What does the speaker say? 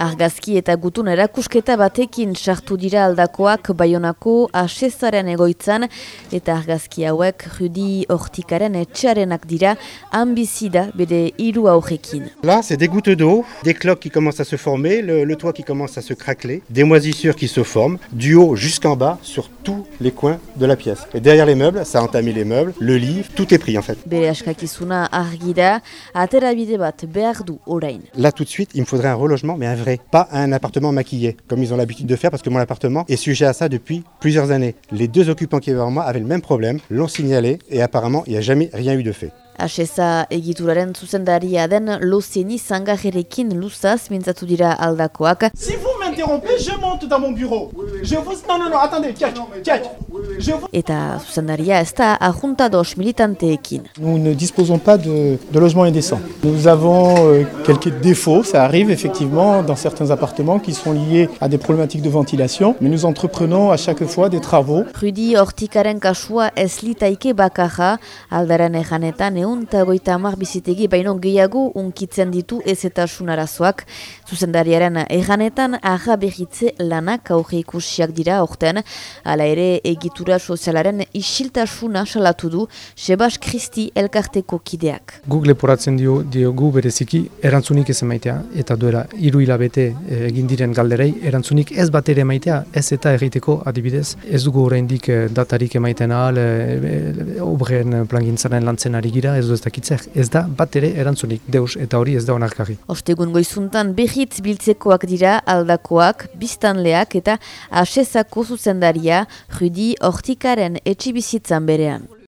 Argazki eta gutun erakusketa batekin sartu dira Aldakoak Baionako Asezaren egoitzan eta argazki hauek Rudi Hortikaren etxearenak dira ambizida bere 3 aurrekin. Là, c'est des gouttes d'eau, des cloques qui commencent à se former, le toit qui commence à se craqueler, des moisissures qui se forment, du haut jusqu'en bas sur tous les coins de la pièce. Et derrière les meubles, ça a entamé les meubles, le lit, tout est pris en fait. Bere askakizuna argira, aterabide bat behar du orain. Là, tout de suite, il me faudrait un relogement, mais un vrai, pas un appartement maquillé, comme ils ont l'habitude de faire, parce que mon appartement est sujet à ça depuis plusieurs années. Les 2 occupants qui étaient avant moi avaient le même problème, l'ont signalé, et apparemment, il n'y a jamais rien eu de fait. Aseza egituraren zuzendaria den Lozeni Zangajerekin luzaz mintzatu dira Aldakoak. Si vous m'interrompez, je monte dans mon bureau. Je vous... Non, attendez, tchèque. Eta zuzendaria ez da ajuntados militanteekin. Nous ne disposons pas de logements indécents. Nous avons quelques défauts, ça arrive effectivement dans certains appartements qui sont liés à des problématiques de ventilation, mais nous entreprenons à chaque fois des travaux. Rudi Hortikaren kasua ez litaike bakarra, Aldaren ejanetan 150 bizitegi baino gehiago unkitzen ditu ezetasun arazoak. Zuzendariaren ejanetan berritze lanak aurreikusiak dira aurten, hala ere egitura sozialaren isiltasuna salatu du Sebas Kristi elkarteko kideak. Guk leporatzen diogu bereziki erantzunik ez emaitea, eta duela 3 hilabete egin diren galderei erantzunik ez bat ere emaitea, ez eta egiteko adibidez. Ez dugu oraindik datarik emaiten ahal, obreen plangintzaren lantzen ari gira, ez du ez dakitzer. Ez da bat ere erantzunik, deus, eta hori ez da onarkarri. Ostegun goizuntan berriz biltzekoak dira Aldakoak, biztanleak eta Asezako zuzendaria Rudi Hortikaren etxibizitzan berean.